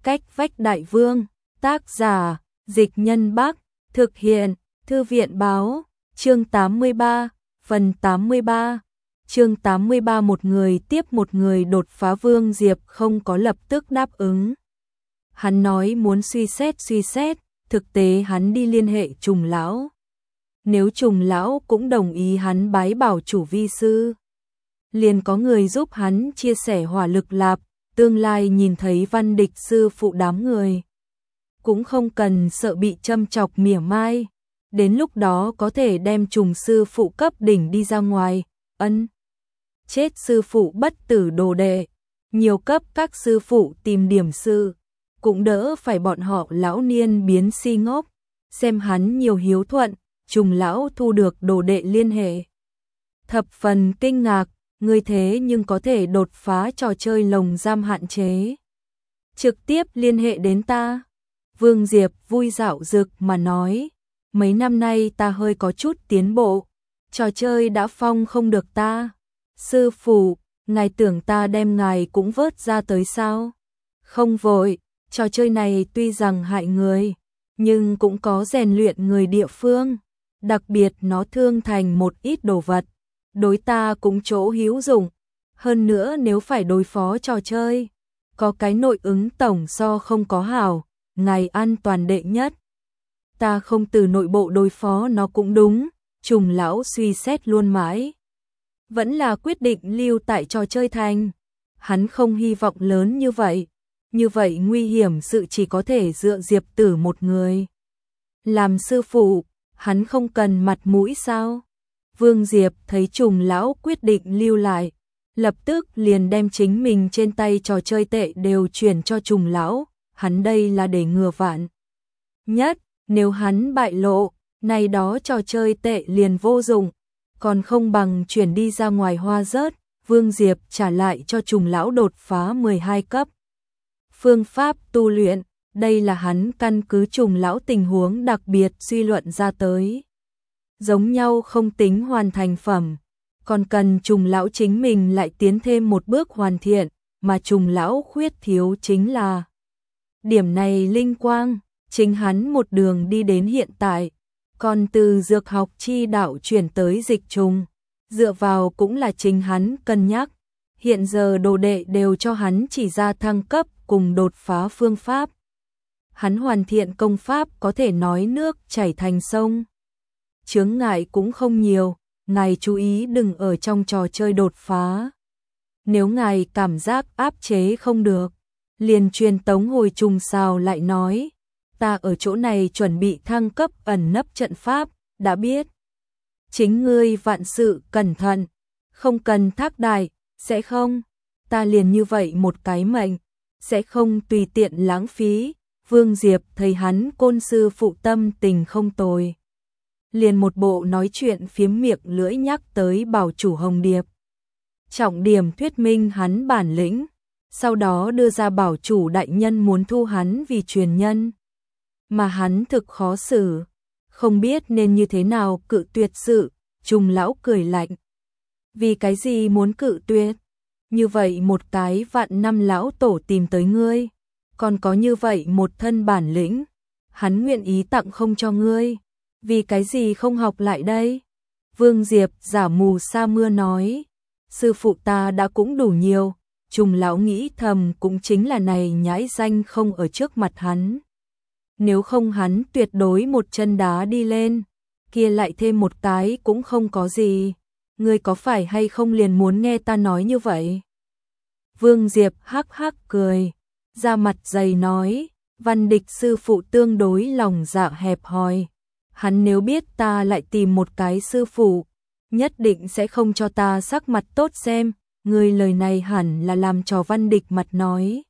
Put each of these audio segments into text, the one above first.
Cách vách đại vương, tác giả, Dịch Nhân Bắc, thực hiện, Thư viện báo, chương 83, phần 83. Chương 83 một người tiếp một người đột phá. Vương Diệp không có lập tức đáp ứng. Hắn nói muốn suy xét, thực tế hắn đi liên hệ Trùng lão. Nếu Trùng lão cũng đồng ý hắn bái bảo chủ vi sư, liền có người giúp hắn chia sẻ hỏa lực lạp, tương lai nhìn thấy Văn Địch sư phụ đám người, cũng không cần sợ bị châm chọc mỉa mai, đến lúc đó có thể đem Trùng sư phụ cấp đỉnh đi ra ngoài, chết sư phụ bất tử đồ đệ, nhiều cấp các sư phụ tìm điểm sư, cũng đỡ phải bọn họ lão niên biến si ngốc, xem hắn nhiều hiếu thuận. Trùng lão thu được đồ đệ liên hệ, thập phần kinh ngạc, ngươi thế nhưng có thể đột phá trò chơi lồng giam hạn chế, trực tiếp liên hệ đến ta. Vương Diệp vui dạo dực mà nói, mấy năm nay ta hơi có chút tiến bộ, trò chơi đã phong không được ta. Sư phụ, ngài tưởng ta đem ngài cũng vớt ra tới sao? Không vội, trò chơi này tuy rằng hại người, nhưng cũng có rèn luyện người địa phương, đặc biệt nó thương thành một ít đồ vật, đối ta cũng chỗ hữu dụng. Hơn nữa nếu phải đối phó trò chơi, có cái nội ứng tổng so không có hảo, ngài an toàn đệ nhất. Ta không từ nội bộ đối phó nó cũng đúng. Trùng lão suy xét luôn mãi, vẫn là quyết định lưu tại trò chơi thành. Hắn không hy vọng lớn như vậy nguy hiểm sự chỉ có thể dựa Diệp Tử một người. Làm sư phụ, hắn không cần mặt mũi sao? Vương Diệp thấy Trùng lão quyết định lưu lại, lập tức liền đem chính mình trên tay trò chơi tệ đều chuyển cho Trùng lão, hắn đây là để ngừa vạn nhất, nếu hắn bại lộ, này đó trò chơi tệ liền vô dụng, còn không bằng chuyển đi ra ngoài hoa rớt. Vương Diệp trả lại cho Trùng lão đột phá 12 cấp. Phương pháp tu luyện, đây là hắn căn cứ Trùng lão tình huống đặc biệt suy luận ra tới. Giống nhau không tính hoàn thành phẩm, còn cần Trùng lão chính mình lại tiến thêm một bước hoàn thiện, mà Trùng lão khuyết thiếu chính là điểm này linh quang, chính hắn một đường đi đến hiện tại, còn từ dược học chi đạo chuyển tới dịch trùng, dựa vào cũng là chính hắn cân nhắc. Hiện giờ đồ đệ đều cho hắn chỉ ra thăng cấp cùng đột phá phương pháp. Hắn hoàn thiện công pháp có thể nói nước chảy thành sông. Chướng ngại cũng không nhiều, ngài chú ý đừng ở trong trò chơi đột phá. Nếu ngài cảm giác áp chế không được, liền truyền tống hồi trùng sao lại nói, ta ở chỗ này chuẩn bị thăng cấp ẩn nấp trận pháp, đã biết. Chính ngươi vạn sự cẩn thận, không cần thác đại, sẽ không, ta liền như vậy một cái mệnh, sẽ không tùy tiện lãng phí. Vương Diệp thấy hắn côn sư phụ tâm tình không tồi, liền một bộ nói chuyện phiếm miệng lưỡi nhắc tới bảo chủ Hồng Điệp, trọng điểm thuyết minh hắn bản lĩnh, sau đó đưa ra bảo chủ đại nhân muốn thu hắn vì truyền nhân, mà hắn thực khó xử, không biết nên như thế nào cự tuyệt sự. Trùng lão cười lạnh, vì cái gì muốn cự tuyệt? Như vậy một cái vạn năm lão tổ tìm tới ngươi, còn có như vậy một thân bản lĩnh, hắn nguyện ý tặng không cho ngươi, vì cái gì không học lại đây? Vương Diệp giả mù sa mưa nói, sư phụ ta đã cũng đủ nhiều. Trùng lão nghĩ thầm cũng chính là này nhãi danh không ở trước mặt hắn, nếu không hắn tuyệt đối một chân đá đi lên, kia lại thêm một cái cũng không có gì. Ngươi có phải hay không liền muốn nghe ta nói như vậy? Vương Diệp hắc hắc cười, ra mặt dày nói, Văn Địch sư phụ tương đối lòng dạ hẹp hòi, hắn nếu biết ta lại tìm một cái sư phụ, nhất định sẽ không cho ta sắc mặt tốt xem. Ngươi lời này hẳn là làm cho Văn Địch mặt nói.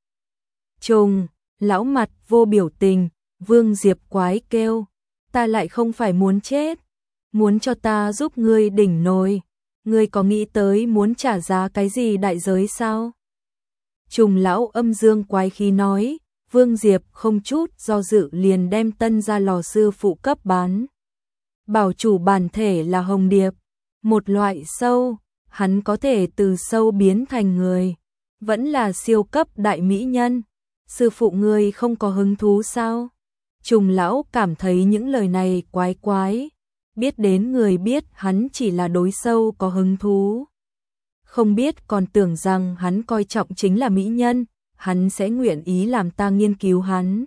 Trùng lão mặt vô biểu tình. Vương Diệp quái kêu, ta lại không phải muốn chết, muốn cho ta giúp ngươi đỉnh nồi, ngươi có nghĩ tới muốn trả giá cái gì đại giới sao? Trùng lão âm dương quái khí nói. Vương Diệp không chút do dự liền đem tân gia lò sư phụ cấp bán. Bảo chủ bản thể là Hồng Điệp, một loại sâu, hắn có thể từ sâu biến thành người, vẫn là siêu cấp đại mỹ nhân. sư phụ ngươi không có hứng thú sao? Trùng lão cảm thấy những lời này quái quái, biết đến người biết hắn chỉ là đối sâu có hứng thú. Không biết còn tưởng rằng hắn coi trọng chính là mỹ nhân, hắn sẽ nguyện ý làm ta nghiên cứu hắn.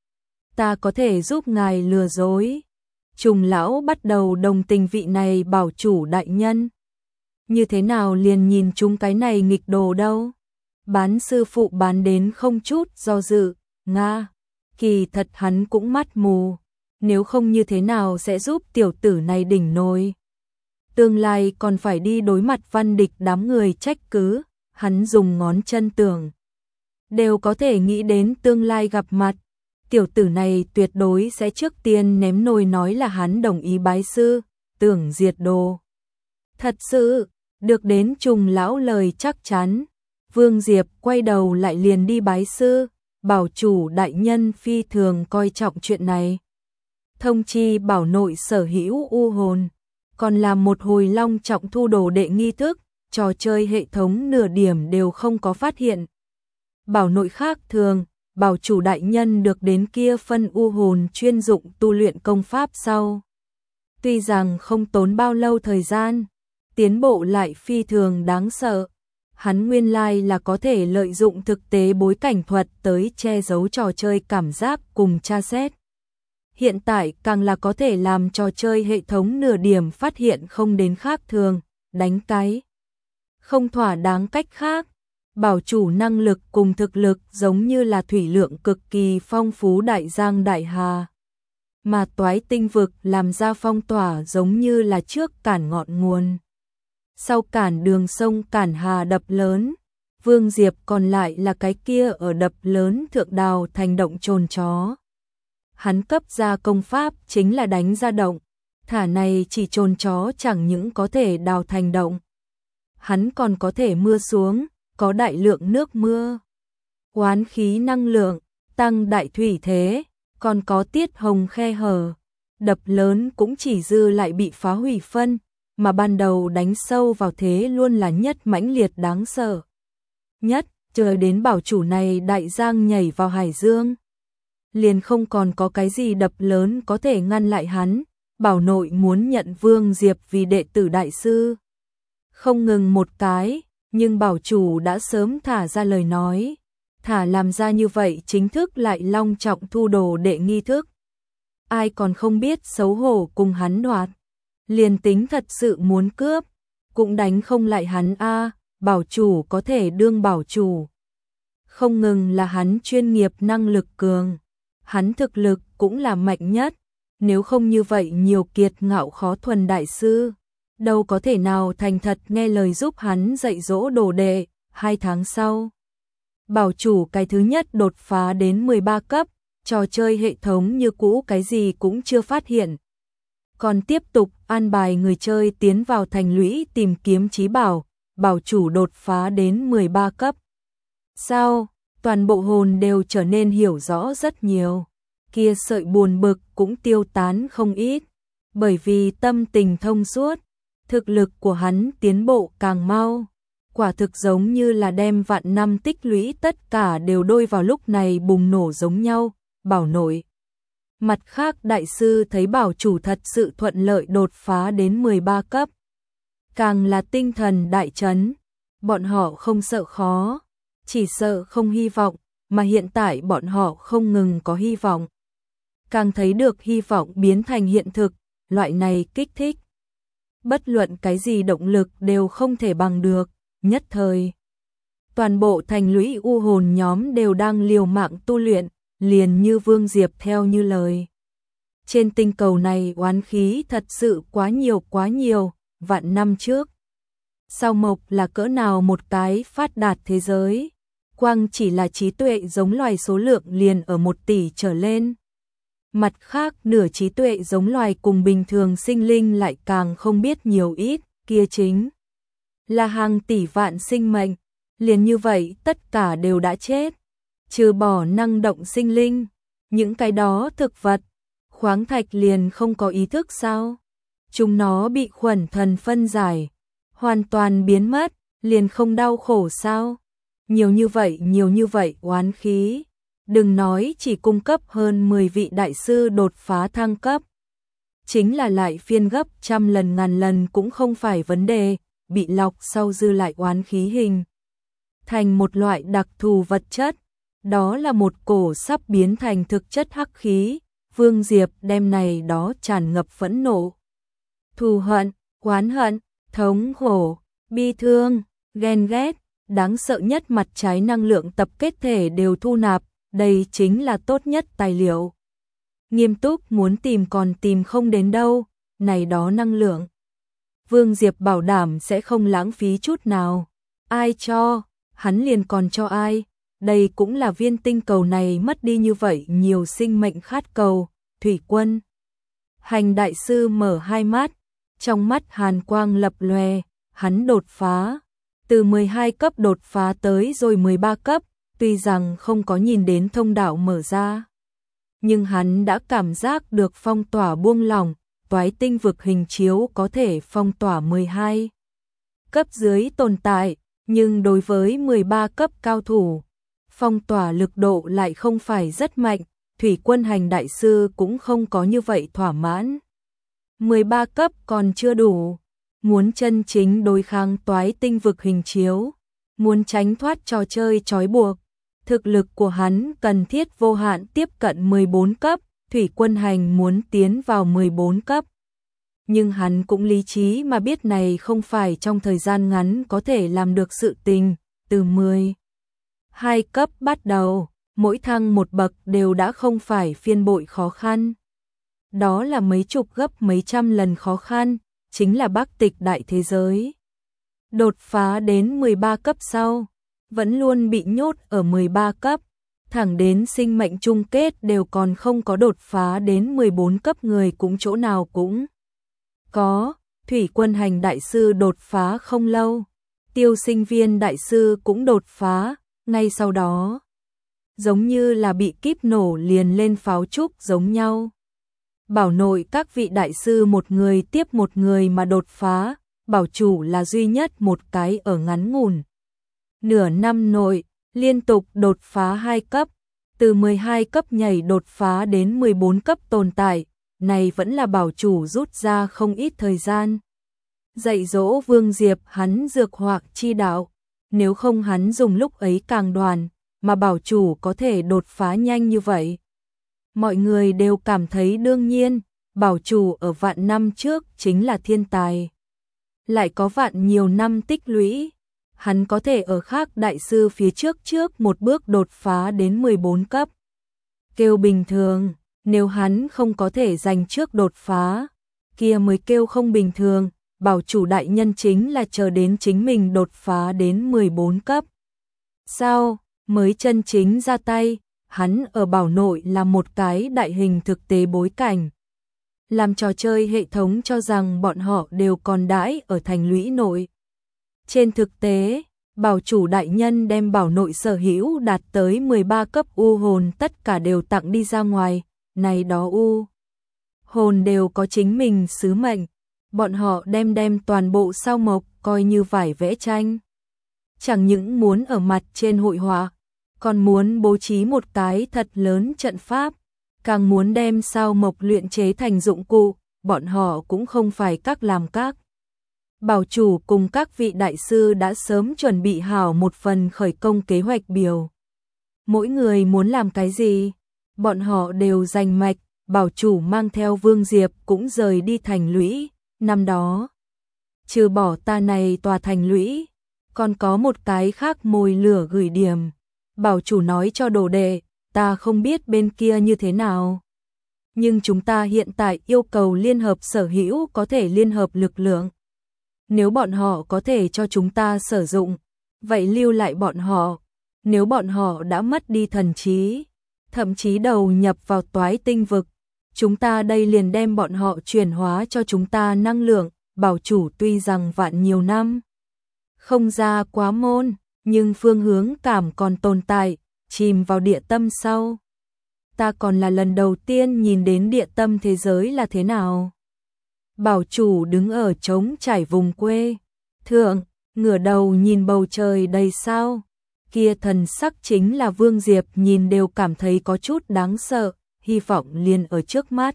Ta có thể giúp ngài lừa dối. Trùng lão bắt đầu đồng tình vị này bảo chủ đại nhân. Như thế nào liền nhìn chúng cái này nghịch đồ đâu. Bán sư phụ bán đến không chút do dự, Nga. Kỳ thật hắn cũng mắt mù, nếu không như thế nào sẽ giúp tiểu tử này đỉnh nồi. Tương lai còn phải đi đối mặt văn địch đám người trách cứ, hắn dùng ngón chân tưởng. Đều có thể nghĩ đến tương lai gặp mặt, tiểu tử này tuyệt đối sẽ trước tiên ném nồi nói là hắn đồng ý bái sư, tưởng diệt đồ. Thật sự, được đến Trùng lão lời chắc chắn, Vương Diệp quay đầu lại liền đi bái sư. Bảo chủ đại nhân phi thường coi trọng chuyện này. Thông chi bảo nội sở hữu u hồn, còn làm một hồi long trọng thu đồ đệ nghi thức, trò chơi hệ thống nửa điểm đều không có phát hiện. Bảo nội khác thường, bảo chủ đại nhân được đến kia phân u hồn chuyên dụng tu luyện công pháp sau. Tuy rằng không tốn bao lâu thời gian, tiến bộ lại phi thường đáng sợ. Hắn nguyên lai là có thể lợi dụng thực tế bối cảnh thuật tới che giấu trò chơi cảm giác cùng tra xét. Hiện tại càng là có thể làm trò chơi hệ thống nửa điểm phát hiện không đến khác thường, đánh cái. Không thỏa đáng cách khác, bảo chủ năng lực cùng thực lực giống như là thủy lượng cực kỳ phong phú đại giang đại hà. Mà toái tinh vực làm ra phong tỏa giống như là trước cản ngọn nguồn. Sau cản đường sông cản hà đập lớn, Vương Diệp còn lại là cái kia ở đập lớn thượng đào thành động trồn chó. Hắn cấp ra công pháp chính là đánh ra động, thả này chỉ trồn chó chẳng những có thể đào thành động. Hắn còn có thể mưa xuống, có đại lượng nước mưa. Oán khí năng lượng, tăng đại thủy thế, còn có tiết hồng khe hở. Đập lớn cũng chỉ dư lại bị phá hủy phân. Mà ban đầu đánh sâu vào thế luôn là nhất mãnh liệt đáng sợ. Nhất, chờ đến bảo chủ này đại giang nhảy vào hải dương. Liền không còn có cái gì đập lớn có thể ngăn lại hắn, bảo nội muốn nhận Vương Diệp vì đệ tử đại sư. Không ngừng một cái, nhưng bảo chủ đã sớm thả ra lời nói. Thả làm ra như vậy chính thức lại long trọng thu đồ đệ nghi thức. Ai còn không biết xấu hổ cùng hắn đoạt. Liền tính thật sự muốn cướp, cũng đánh không lại hắn a, bảo chủ có thể đương bảo chủ. Không ngừng là hắn chuyên nghiệp năng lực cường, hắn thực lực cũng là mạnh nhất, nếu không như vậy nhiều kiệt ngạo khó thuần đại sư, đâu có thể nào thành thật nghe lời giúp hắn dạy dỗ đồ đệ. 2 tháng sau, bảo chủ cái thứ nhất đột phá đến 13 cấp, trò chơi hệ thống như cũ cái gì cũng chưa phát hiện. Còn tiếp tục an bài người chơi tiến vào thành lũy tìm kiếm trí bảo, bảo chủ đột phá đến 13 cấp. Sau, toàn bộ hồn đều trở nên hiểu rõ rất nhiều. Kia sợi buồn bực cũng tiêu tán không ít, bởi vì tâm tình thông suốt, thực lực của hắn tiến bộ càng mau. Quả thực giống như là đem vạn năm tích lũy tất cả đều đôi vào lúc này bùng nổ giống nhau, bảo nội. Mặt khác đại sư thấy bảo chủ thật sự thuận lợi đột phá đến 13 cấp. Càng là tinh thần đại chấn, bọn họ không sợ khó, chỉ sợ không hy vọng, mà hiện tại bọn họ không ngừng có hy vọng. Càng thấy được hy vọng biến thành hiện thực, loại này kích thích. Bất luận cái gì động lực đều không thể bằng được, nhất thời. Toàn bộ thành lũy u hồn nhóm đều đang liều mạng tu luyện, liền như Vương Diệp theo như lời. Trên tinh cầu này oán khí thật sự quá nhiều, vạn năm trước. Sao Mộc là cỡ nào một cái phát đạt thế giới, quang chỉ là trí tuệ giống loài số lượng liền ở 1 tỷ trở lên. Mặt khác nửa trí tuệ giống loài cùng bình thường sinh linh lại càng không biết nhiều ít, kia chính là hàng tỷ vạn sinh mệnh, liền như vậy tất cả đều đã chết. Trừ bỏ năng động sinh linh, những cái đó thực vật, khoáng thạch liền không có ý thức sao? Chúng nó bị khuẩn thần phân giải, hoàn toàn biến mất, liền không đau khổ sao? Nhiều như vậy oán khí, Đừng nói chỉ cung cấp hơn 10 vị đại sư đột phá thăng cấp. Chính là lại phiên gấp trăm lần ngàn lần cũng không phải vấn đề, bị lọc sau dư lại oán khí hình thành một loại đặc thù vật chất, đó là một cổ sắp biến thành thực chất hắc khí. Vương Diệp đem này đó tràn ngập phẫn nộ, thù hận, oán hận, thống khổ, bi thương, ghen ghét, đáng sợ nhất mặt trái năng lượng tập kết thể đều thu nạp, đây chính là tốt nhất tài liệu. Nghiêm túc muốn tìm còn tìm không đến đâu, này đó năng lượng. Vương Diệp bảo đảm sẽ không lãng phí chút nào. Ai cho, hắn liền còn cho ai. Đây cũng là viên tinh cầu này mất đi như vậy nhiều sinh mệnh khát cầu. Thủy Quân Hành đại sư mở hai mắt, trong mắt hàn quang lập lòe, hắn đột phá. Từ 12 cấp đột phá tới rồi 13 cấp, tuy rằng không có nhìn đến thông đạo mở ra. Nhưng hắn đã cảm giác được phong tỏa buông lỏng, toái tinh vực hình chiếu có thể phong tỏa 12 cấp dưới tồn tại, nhưng đối với 13 cấp cao thủ, phong tỏa lực độ lại không phải rất mạnh, Thủy Quân Hành đại sư cũng không có như vậy thỏa mãn. 13 cấp còn chưa đủ, muốn chân chính đối kháng toái tinh vực hình chiếu, muốn tránh thoát trò chơi trói buộc. Thực lực của hắn cần thiết vô hạn tiếp cận 14 cấp, Thủy Quân Hành muốn tiến vào 14 cấp. Nhưng hắn cũng lý trí mà biết này không phải trong thời gian ngắn có thể làm được sự tình, từ 12 cấp bắt đầu, mỗi thăng một bậc đều đã không phải phiên bội khó khăn. Đó là mấy chục gấp mấy trăm lần khó khăn, chính là Bắc Tịch đại thế giới. Đột phá đến 13 cấp sau, vẫn luôn bị nhốt ở 13 cấp, thẳng đến sinh mệnh chung kết đều còn không có đột phá đến 14 cấp người cũng chỗ nào cũng có. Thủy Quân Hành đại sư đột phá không lâu, Tiêu Sinh Viên đại sư cũng đột phá, ngay sau đó, giống như là bị kíp nổ liền lên pháo trúc giống nhau. Bảo nội các vị đại sư một người tiếp một người mà đột phá, bảo chủ là duy nhất một cái ở ngắn ngủn nửa năm nội, liên tục đột phá 2 cấp, từ 12 cấp nhảy đột phá đến 14 cấp tồn tại, này vẫn là bảo chủ rút ra không ít thời gian. Dạy dỗ Vương Diệp hắn dược hoặc chi đạo, nếu không hắn dùng lúc ấy càng đoàn, mà bảo chủ có thể đột phá nhanh như vậy. Mọi người đều cảm thấy đương nhiên, bảo chủ ở vạn năm trước chính là thiên tài. Lại có vạn nhiều năm tích lũy, hắn có thể ở khác đại sư phía trước một bước đột phá đến 14 cấp. Kêu bình thường, nếu hắn không có thể giành trước đột phá, kia mới kêu không bình thường, bảo chủ đại nhân chính là chờ đến chính mình đột phá đến 14 cấp. Sau, mới chân chính ra tay, hắn ở bảo nội là một cái đại hình thực tế bối cảnh. Làm trò chơi hệ thống cho rằng bọn họ đều còn đãi ở thành lũy nội. Trên thực tế, bảo chủ đại nhân đem bảo nội sở hữu đạt tới 13 cấp u hồn tất cả đều tặng đi ra ngoài, này đó u hồn đều có chính mình sứ mệnh, bọn họ đem toàn bộ sao mộc coi như vải vẽ tranh. Chẳng những muốn ở mặt trên hội họa, còn muốn bố trí một cái thật lớn trận pháp, càng muốn đem sao mộc luyện chế thành dụng cụ, bọn họ cũng không phải các làm các. Bảo chủ cùng các vị đại sư đã sớm chuẩn bị hảo một phần khởi công kế hoạch biểu. Mỗi người muốn làm cái gì, bọn họ đều rành mạch, bảo chủ mang theo Vương Diệp cũng rời đi thành lũy, năm đó. Trừ bỏ ta này tòa thành lũy, còn có một cái khác mồi lửa gửi điểm. Bảo chủ nói cho đồ đệ, ta không biết bên kia như thế nào. Nhưng chúng ta hiện tại yêu cầu liên hợp sở hữu có thể liên hợp lực lượng. Nếu bọn họ có thể cho chúng ta sử dụng, vậy lưu lại bọn họ. Nếu bọn họ đã mất đi thần trí, thậm chí đầu nhập vào toái tinh vực, chúng ta đây liền đem bọn họ chuyển hóa cho chúng ta năng lượng. Bảo chủ tuy rằng vạn nhiều năm không ra quá môn, nhưng phương hướng cảm còn tồn tại, chìm vào địa tâm sau. Ta còn là lần đầu tiên nhìn đến địa tâm thế giới là thế nào. Bảo chủ đứng ở trống trải vùng quê thượng, ngửa đầu nhìn bầu trời đầy sao, kia thần sắc chính là Vương Diệp nhìn đều cảm thấy có chút đáng sợ, hy vọng liền ở trước mắt.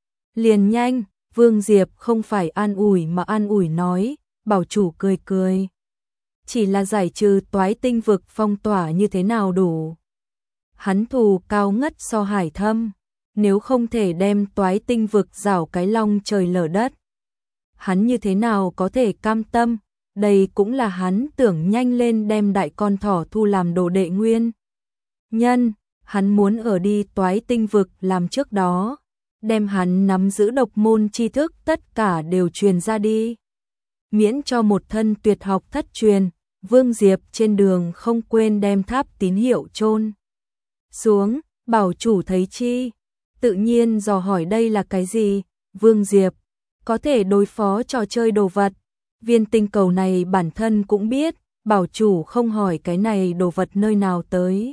Liền nhanh, Vương Diệp không phải an ủi mà an ủi nói, bảo chủ cười cười. Chỉ là giải trừ toái tinh vực phong tỏa như thế nào đủ. Hắn thù cao ngất so hải thâm, nếu không thể đem toái tinh vực rảo cái long trời lở đất. Hắn như thế nào có thể cam tâm, đây cũng là hắn tưởng nhanh lên đem đại con thỏ thu làm đồ đệ nguyên. Nhân, hắn muốn ở đi toái tinh vực làm trước đó, đem hắn nắm giữ độc môn tri thức tất cả đều truyền ra đi. Miễn cho một thân tuyệt học thất truyền, Vương Diệp trên đường không quên đem tháp tín hiệu chôn xuống, bảo chủ thấy chi? Tự nhiên dò hỏi đây là cái gì? Vương Diệp, có thể đối phó trò chơi đồ vật. Viên tinh cầu này bản thân cũng biết, bảo chủ không hỏi cái này đồ vật nơi nào tới.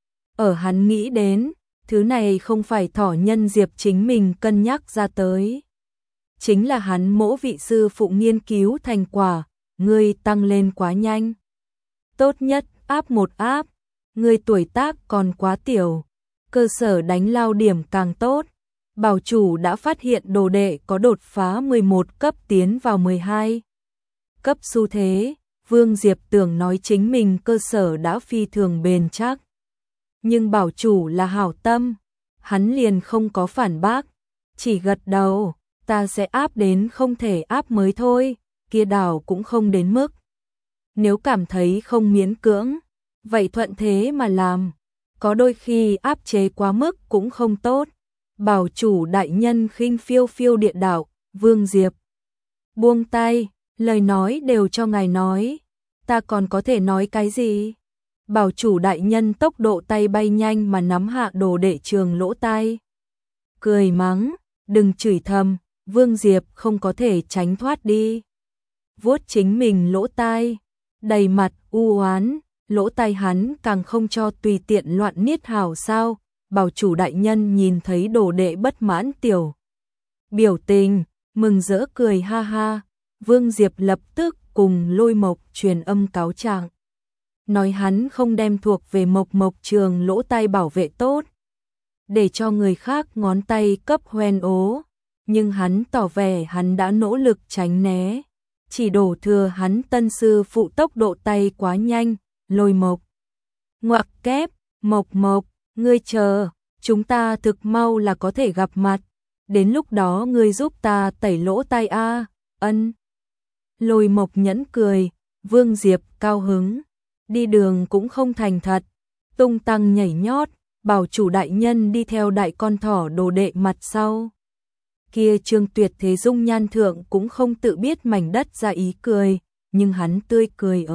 Ở hắn nghĩ đến, thứ này không phải thỏ nhân Diệp chính mình cân nhắc ra tới. Chính là hắn mỗ vị sư phụ nghiên cứu thành quả, ngươi tăng lên quá nhanh. Tốt nhất áp một áp, ngươi tuổi tác còn quá tiểu, cơ sở đánh lao điểm càng tốt. Bảo chủ đã phát hiện đồ đệ có đột phá 11 cấp tiến vào 12 cấp xu thế, Vương Diệp tưởng nói chính mình cơ sở đã phi thường bền chắc. Nhưng bảo chủ là hảo tâm, hắn liền không có phản bác, chỉ gật đầu, ta sẽ áp đến không thể áp mới thôi, kia đảo cũng không đến mức. Nếu cảm thấy không miễn cưỡng, vậy thuận thế mà làm, có đôi khi áp chế quá mức cũng không tốt. Bảo chủ đại nhân khinh phiêu phiêu địa đạo, Vương Diệp buông tay, lời nói đều cho ngài nói, ta còn có thể nói cái gì? Bảo chủ đại nhân tốc độ tay bay nhanh mà nắm hạ đồ đệ trường lỗ tai. Cười mắng, đừng chửi thầm, Vương Diệp không có thể tránh thoát đi. Vuốt chính mình lỗ tai, đầy mặt u oán, lỗ tai hắn càng không cho tùy tiện loạn niết hảo sao. Bảo chủ đại nhân nhìn thấy đồ đệ bất mãn tiểu biểu tình, mừng rỡ cười ha ha. Vương Diệp lập tức cùng Lôi Mộc truyền âm cáo trạng, nói hắn không đem thuộc về Mộc Mộc trường lỗ tai bảo vệ tốt, để cho người khác ngón tay cấp hoen ố, nhưng hắn tỏ vẻ hắn đã nỗ lực tránh né, chỉ đổ thừa hắn tân sư phụ tốc độ tay quá nhanh. Lôi Mộc ngoặc kép, Mộc Mộc, ngươi chờ, chúng ta thực mau là có thể gặp mặt, đến lúc đó ngươi giúp ta tẩy lỗ tai a. Ân. Lôi Mộc nhẫn cười, Vương Diệp cao hứng, đi đường cũng không thành thật, tung tăng nhảy nhót, bảo chủ đại nhân đi theo đại con thỏ đồ đệ mặt sau. Kia Trương Tuyệt thế dung nhan thượng cũng không tự biết mảnh đất ra ý cười, nhưng hắn tươi cười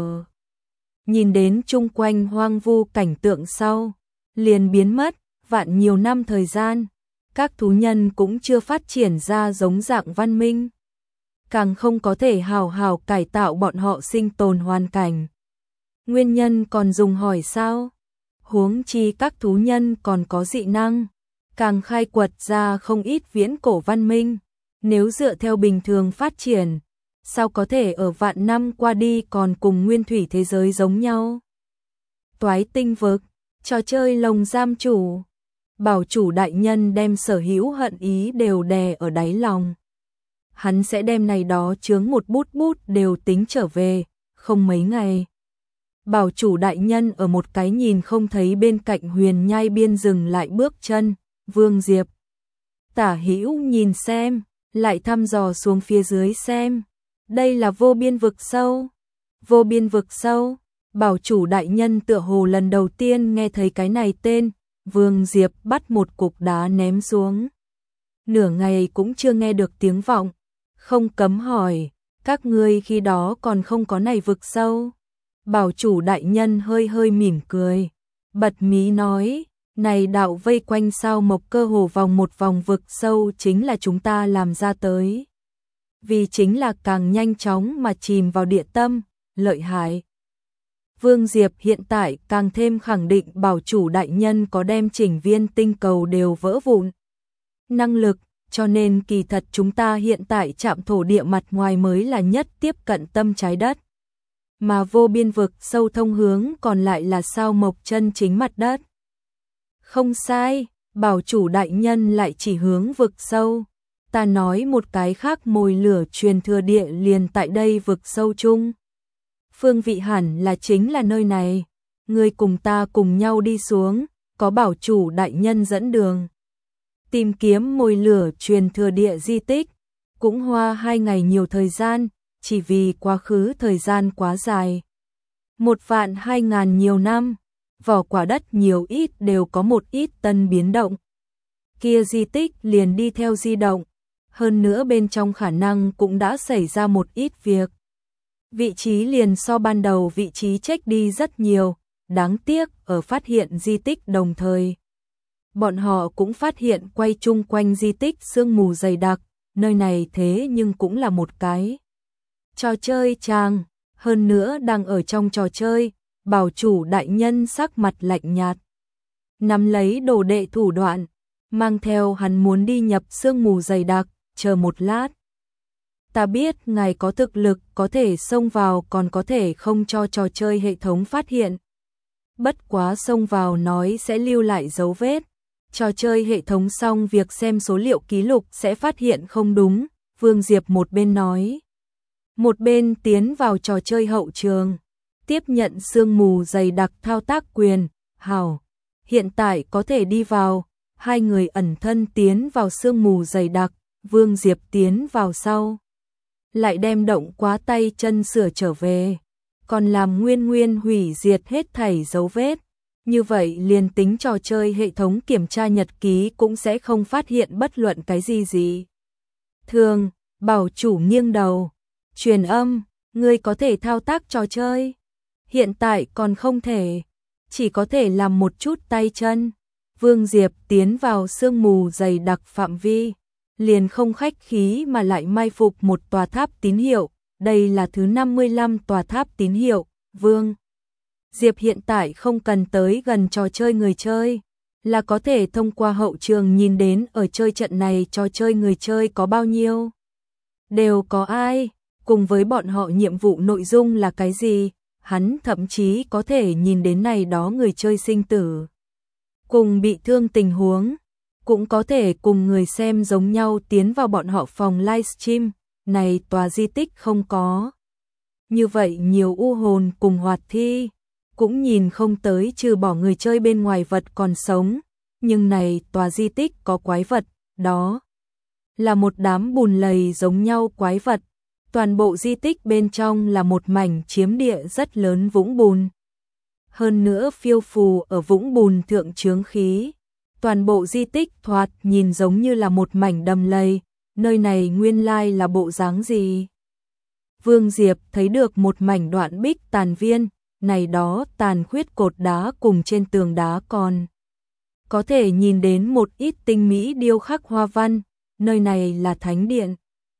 nhìn đến chung quanh hoang vu cảnh tượng sau, liền biến mất. Vạn nhiều năm thời gian, các thú nhân cũng chưa phát triển ra giống dạng văn minh, càng không có thể hào hào cải tạo bọn họ sinh tồn hoàn cảnh. Nguyên nhân còn dùng hỏi sao? Huống chi các thú nhân còn có dị năng, càng khai quật ra không ít viễn cổ văn minh. Nếu dựa theo bình thường phát triển, sao có thể ở vạn năm qua đi còn cùng nguyên thủy thế giới giống nhau? Toái tinh vực, trò chơi lồng giam chủ. Bảo chủ đại nhân đem sở hữu hận ý đều đè ở đáy lòng. Hắn sẽ đem này đó chướng một bút bút đều tính trở về, không mấy ngày. Bảo chủ đại nhân ở một cái nhìn không thấy bên cạnh huyền nhai biên dừng lại bước chân. Vương Diệp tả hữu nhìn xem, lại thăm dò xuống phía dưới xem. Đây là vô biên vực sâu. Vô biên vực sâu. Bảo chủ đại nhân tựa hồ lần đầu tiên nghe thấy cái này tên. Vương Diệp bắt một cục đá ném xuống. Nửa ngày cũng chưa nghe được tiếng vọng. Không cấm hỏi, các ngươi khi đó còn không có này vực sâu. Bảo chủ đại nhân hơi hơi mỉm cười, bật mí nói, này đạo vây quanh sao Mộc Cơ hồ vòng một vòng vực sâu chính là chúng ta làm ra tới. Vì chính là càng nhanh chóng mà chìm vào địa tâm, lợi hại. Vương Diệp hiện tại càng thêm khẳng định bảo chủ đại nhân có đem chỉnh viên tinh cầu đều vỡ vụn năng lực, cho nên kỳ thật chúng ta hiện tại chạm thổ địa mặt ngoài mới là nhất tiếp cận tâm trái đất. mà vô biên vực sâu thông hướng còn lại là sao mộc chân chính mặt đất. Không sai, bảo chủ đại nhân lại chỉ hướng vực sâu. Ta nói một cái khác, mồi lửa truyền thừa địa liền tại đây vực sâu chung. Phương vị hẳn là chính là nơi này. Ngươi cùng ta cùng nhau đi xuống, có bảo chủ đại nhân dẫn đường. Tìm kiếm mồi lửa truyền thừa địa di tích, cũng hoa 2 ngày nhiều thời gian, chỉ vì quá khứ thời gian quá dài. 1.200.000 nhiều năm, vỏ quả đất nhiều ít đều có một ít tân biến động. Kia di tích liền đi theo di động, hơn nữa bên trong khả năng cũng đã xảy ra một ít việc. Vị trí liền so ban đầu vị trí check đi rất nhiều, đáng tiếc ở phát hiện di tích đồng thời. Bọn họ cũng phát hiện quay chung quanh di tích sương mù dày đặc, nơi này thế nhưng cũng là một cái trò chơi chàng, hơn nữa đang ở trong trò chơi, bảo chủ đại nhân sắc mặt lạnh nhạt. Nắm lấy đồ đệ thủ đoạn, mang theo hắn muốn đi nhập sương mù dày đặc, chờ một lát. Ta biết ngài có thực lực có thể xông vào còn có thể không cho trò chơi hệ thống phát hiện. Bất quá xông vào nói sẽ lưu lại dấu vết. Trò chơi hệ thống xong việc xem số liệu ký lục sẽ phát hiện không đúng, Vương Diệp một bên nói. Một bên tiến vào trò chơi hậu trường, tiếp nhận sương mù dày đặc thao tác quyền, hảo, hiện tại có thể đi vào, hai người ẩn thân tiến vào sương mù dày đặc, Vương Diệp tiến vào sau. Lại đem động quá tay chân sửa trở về, còn làm nguyên hủy diệt hết thảy dấu vết. Như vậy liền tính trò chơi hệ thống kiểm tra nhật ký cũng sẽ không phát hiện bất luận cái gì. Thường, bảo chủ nghiêng đầu, truyền âm, ngươi có thể thao tác trò chơi. Hiện tại còn không thể, chỉ có thể làm một chút tay chân. Vương Diệp tiến vào sương mù dày đặc phạm vi, liền không khách khí mà lại mai phục một tòa tháp tín hiệu. Đây là thứ 55 tòa tháp tín hiệu, Vương Diệp hiện tại không cần tới gần trò chơi người chơi, là có thể thông qua hậu trường nhìn đến ở chơi trận này trò chơi người chơi có bao nhiêu, đều có ai, cùng với bọn họ nhiệm vụ nội dung là cái gì, hắn thậm chí có thể nhìn đến này đó người chơi sinh tử, cùng bị thương tình huống, cũng có thể cùng người xem giống nhau tiến vào bọn họ phòng livestream, này tòa di tích không có. Như vậy nhiều u hồn cùng hoạt thi, cũng nhìn không tới trừ bỏ người chơi bên ngoài vật còn sống, nhưng này tòa di tích có quái vật, đó là một đám bùn lầy giống nhau quái vật, toàn bộ di tích bên trong là một mảnh chiếm địa rất lớn vũng bùn. Hơn nữa phiêu phù ở vũng bùn thượng chướng khí, toàn bộ di tích thoạt nhìn giống như là một mảnh đầm lầy, nơi này nguyên lai là bộ dáng gì? Vương Diệp thấy được một mảnh đoạn bích tàn viên, này đó tàn khuyết cột đá cùng trên tường đá còn có thể nhìn đến một ít tinh mỹ điêu khắc hoa văn, nơi này là thánh điện,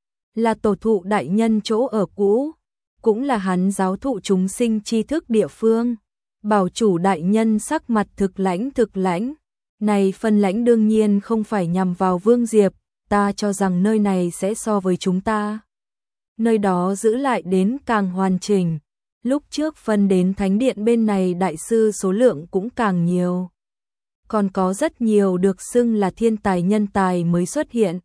là tổ thụ đại nhân chỗ ở cũ, cũng là hắn giáo thụ chúng sinh tri thức địa phương. Bảo chủ đại nhân sắc mặt thực lãnh, này phần lãnh đương nhiên không phải nhằm vào Vương Diệp, ta cho rằng nơi này sẽ so với chúng ta nơi đó giữ lại đến càng hoàn chỉnh. Lúc trước phân đến thánh điện bên này đại sư số lượng cũng càng nhiều. Còn có rất nhiều được xưng là thiên tài nhân tài mới xuất hiện.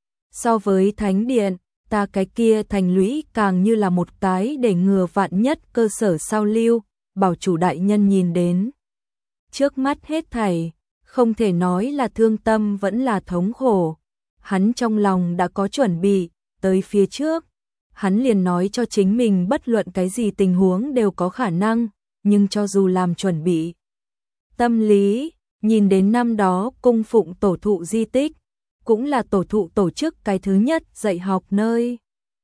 So với thánh điện, ta cái kia thành lũy càng như là một cái để ngừa vạn nhất cơ sở sao lưu, bảo chủ đại nhân nhìn đến. Trước mắt hết thảy, không thể nói là thương tâm vẫn là thống khổ. Hắn trong lòng đã có chuẩn bị, tới phía trước. Hắn liền nói cho chính mình bất luận cái gì tình huống đều có khả năng, nhưng cho dù làm chuẩn bị. Tâm lý, nhìn đến năm đó cung phụng tổ thụ di tích, cũng là tổ thụ tổ chức cái thứ nhất dạy học nơi.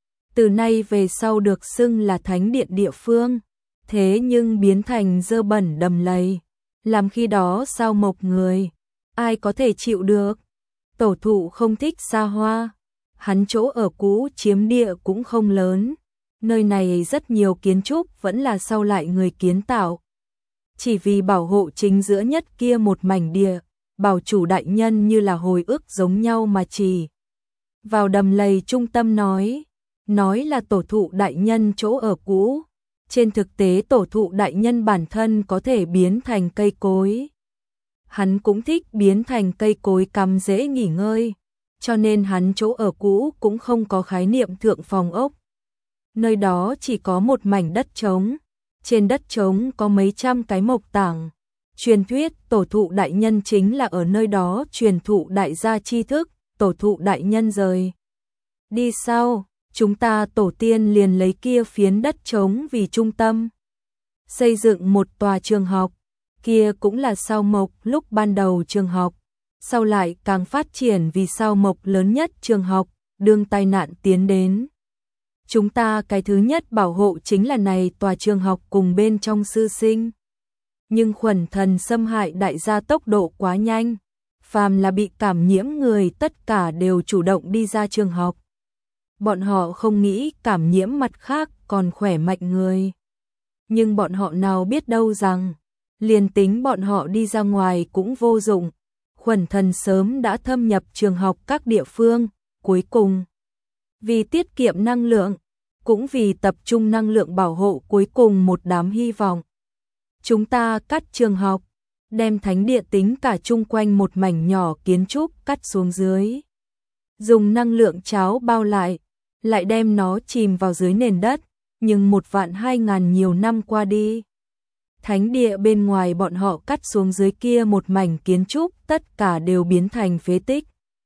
Từ nay về sau được xưng là thánh điện địa phương, thế nhưng biến thành dơ bẩn đầm lầy, làm khi đó sao mộc người, ai có thể chịu được. Tổ thụ không thích xa hoa. Hắn chỗ ở cũ chiếm địa cũng không lớn, nơi này rất nhiều kiến trúc vẫn là sau lại người kiến tạo. Chỉ vì bảo hộ chính giữa nhất kia một mảnh địa, bảo chủ đại nhân như là hồi ức giống nhau mà chỉ. Vào đầm lầy trung tâm nói là tổ thụ đại nhân chỗ ở cũ, Trên thực tế tổ thụ đại nhân bản thân có thể biến thành cây cối. Hắn cũng thích biến thành cây cối cắm rễ nghỉ ngơi, cho nên hắn chỗ ở cũ cũng không có khái niệm thượng phòng ốc. Nơi đó chỉ có một mảnh đất trống, trên đất trống có mấy trăm cái mộc tảng. Truyền thuyết tổ thụ đại nhân chính là ở nơi đó truyền thụ đại gia tri thức, tổ thụ đại nhân rời đi sau, chúng ta tổ tiên liền lấy kia phiến đất trống vì trung tâm, xây dựng một tòa trường học, kia cũng là sao mộc lúc ban đầu trường học, sau lại càng phát triển vì sao mộc lớn nhất trường học, đương tai nạn tiến đến. Chúng ta cái thứ nhất bảo hộ chính là này tòa trường học cùng bên trong sư sinh. Nhưng khuẩn thần xâm hại đại gia tốc độ quá nhanh, phàm là bị cảm nhiễm người tất cả đều chủ động đi ra trường học. Bọn họ không nghĩ cảm nhiễm mặt khác còn khỏe mạnh người. Nhưng bọn họ nào biết đâu rằng, liền tính bọn họ đi ra ngoài cũng vô dụng. Khuẩn thần sớm đã thâm nhập trường học các địa phương, cuối cùng vì tiết kiệm năng lượng, cũng vì tập trung năng lượng bảo hộ cuối cùng một đám hy vọng. Chúng ta cắt trường học, đem thánh địa tính cả chung quanh một mảnh nhỏ kiến trúc cắt xuống dưới. Dùng năng lượng cháo bao lại đem nó chìm vào dưới nền đất, nhưng 1.200.000 nhiều năm qua đi. Thánh địa bên ngoài bọn họ cắt xuống dưới kia một mảnh kiến trúc tất cả đều biến thành phế tích.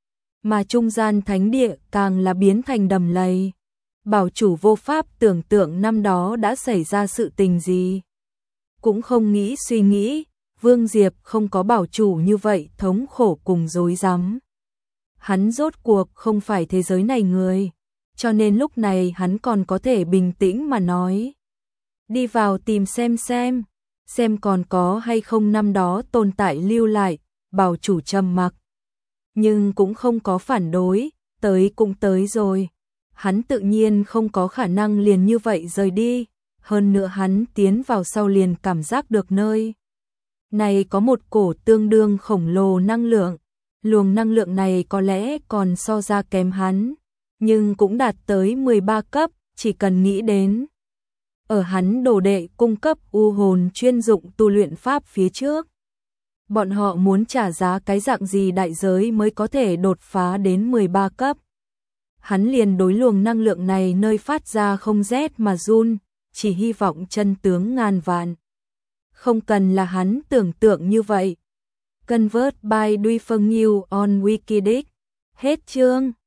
Mà trung gian thánh địa càng là biến thành đầm lầy. Bảo chủ vô pháp tưởng tượng năm đó đã xảy ra sự tình gì. Cũng không nghĩ suy nghĩ, Vương Diệp không có bảo chủ như vậy thống khổ cùng rối rắm. Hắn rốt cuộc không phải thế giới này người, cho nên lúc này hắn còn có thể bình tĩnh mà nói. Đi vào tìm xem còn có hay không năm đó tồn tại lưu lại, bảo chủ trầm mặc. Nhưng cũng không có phản đối, tới cũng tới rồi. Hắn tự nhiên không có khả năng liền như vậy rời đi, hơn nữa hắn tiến vào sau liền cảm giác được nơi này có một cổ tương đương khổng lồ năng lượng, luồng năng lượng này có lẽ còn so ra kém hắn, nhưng cũng đạt tới 13 cấp, chỉ cần nghĩ đến. Ở hắn đồ đệ cung cấp u hồn chuyên dụng tu luyện pháp phía trước. Bọn họ muốn trả giá cái dạng gì đại giới mới có thể đột phá đến 13 cấp. Hắn liền đối luồng năng lượng này nơi phát ra không rét mà run, chỉ hy vọng chân tướng ngàn vạn. Không cần là hắn tưởng tượng như vậy. Convert by Duy Phương Nhiêu on Wikidic. Hết chương.